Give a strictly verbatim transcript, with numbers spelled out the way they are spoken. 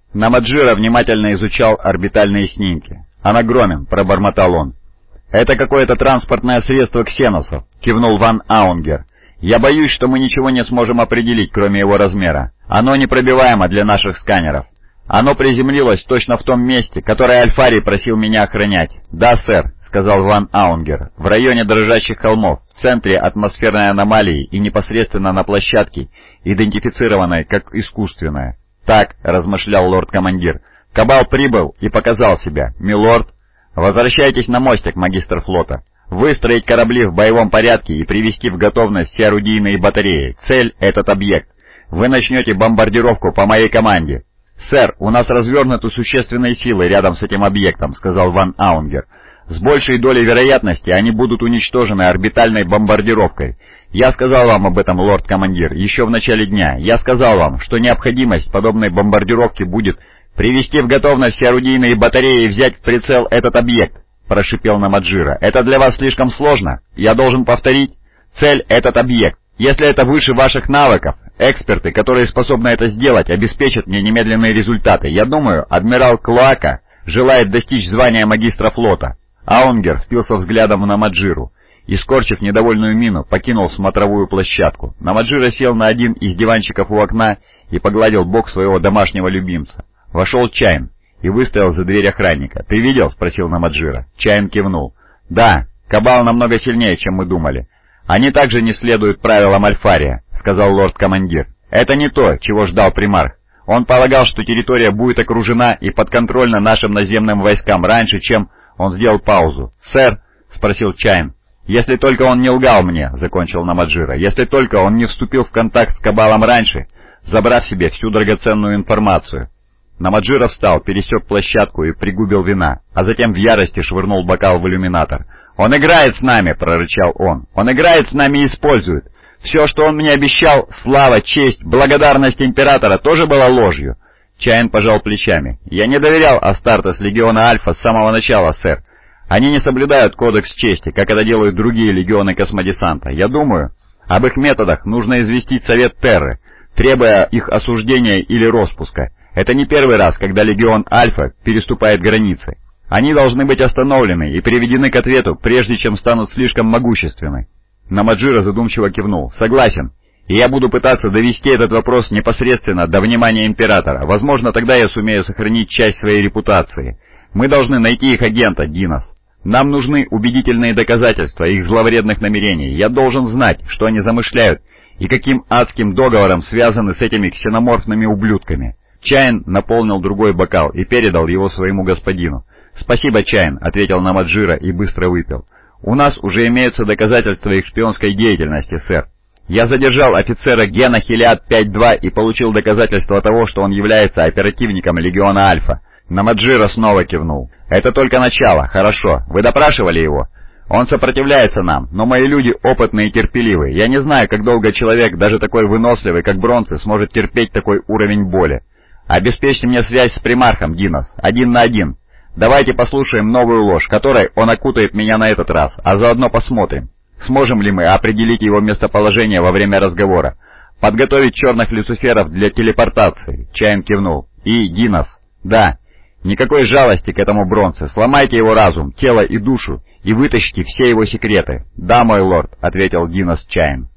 Намаджира внимательно изучал орбитальные снимки. «Анагромен», — пробормотал он. «Это какое-то транспортное средство ксеносов», — кивнул Ван Аунгер. «Я боюсь, что мы ничего не сможем определить, кроме его размера. Оно непробиваемо для наших сканеров. Оно приземлилось точно в том месте, которое Альфарий просил меня охранять». «Да, сэр», — сказал Ван Аунгер, — «в районе дрожащих холмов, в центре атмосферной аномалии и непосредственно на площадке, идентифицированной как искусственная». «Так», — размышлял лорд-командир, — «Кабал прибыл и показал себя. Милорд, возвращайтесь на мостик, магистр флота. Выстроить корабли в боевом порядке и привести в готовность все орудийные батареи. Цель — этот объект. Вы начнете бомбардировку по моей команде». «Сэр, у нас развернуты существенные силы рядом с этим объектом», — сказал Ван Аунгер. «С большей долей вероятности они будут уничтожены орбитальной бомбардировкой. Я сказал вам об этом, лорд-командир, еще в начале дня. Я сказал вам, что необходимость подобной бомбардировки будет привести в готовность все орудийные батареи и взять в прицел этот объект», — прошипел Намаджира. «Это для вас слишком сложно? Я должен повторить? Цель — этот объект. Если это выше ваших навыков, эксперты, которые способны это сделать, обеспечат мне немедленные результаты. Я думаю, адмирал Клоака желает достичь звания магистра флота». Аунгер впился взглядом в Намаджиру и, скорчив недовольную мину, покинул смотровую площадку. Намаджира сел на один из диванчиков у окна и погладил бок своего домашнего любимца. Вошел Чайн и выставил за дверь охранника. «Ты видел?» — спросил Намаджира. Чайн кивнул. «Да, Кабал намного сильнее, чем мы думали. Они также не следуют правилам Альфария», — сказал лорд-командир. «Это не то, чего ждал примарх. Он полагал, что территория будет окружена и подконтрольна нашим наземным войскам раньше, чем...» Он сделал паузу. «Сэр?» — спросил Чайн. «Если только он не лгал мне», — закончил Намаджира. «Если только он не вступил в контакт с Кабалом раньше, забрав себе всю драгоценную информацию». Намаджира встал, пересек площадку и пригубил вина, а затем в ярости швырнул бокал в иллюминатор. «Он играет с нами!» — прорычал он. «Он играет с нами и использует. Все, что он мне обещал, слава, честь, благодарность императора, тоже была ложью». Чайн пожал плечами. «Я не доверял Астартес легиона Альфа с самого начала, сэр. Они не соблюдают кодекс чести, как это делают другие легионы космодесанта. Я думаю, об их методах нужно известить Совет Терры, требуя их осуждения или распуска. Это не первый раз, когда легион Альфа переступает границы. Они должны быть остановлены и приведены к ответу, прежде чем станут слишком могущественны». Намаджира задумчиво кивнул. «Согласен. И я буду пытаться довести этот вопрос непосредственно до внимания императора. Возможно, тогда я сумею сохранить часть своей репутации. Мы должны найти их агента, Динос. Нам нужны убедительные доказательства их зловредных намерений. Я должен знать, что они замышляют, и каким адским договором связаны с этими ксеноморфными ублюдками». Чайн наполнил другой бокал и передал его своему господину. «Спасибо, Чайн», — ответил Намаджира и быстро выпил. «У нас уже имеются доказательства их шпионской деятельности, сэр. Я задержал офицера Гена Хелиад пять два и получил доказательства того, что он является оперативником легиона Альфа». Намаджира снова кивнул. «Это только начало. Хорошо. Вы допрашивали его?» «Он сопротивляется нам, но мои люди опытные и терпеливые. Я не знаю, как долго человек, даже такой выносливый, как Бронце, сможет терпеть такой уровень боли. Обеспечьте мне связь с примархом, Динос, один на один. Давайте послушаем новую ложь, которой он окутает меня на этот раз, а заодно посмотрим, сможем ли мы определить его местоположение во время разговора. Подготовить черных люциферов для телепортации». Чайн кивнул. «И, Динос?» «Да. Никакой жалости к этому Бронце. Сломайте его разум, тело и душу и вытащите все его секреты». «Да, мой лорд», — ответил Динос Чайн.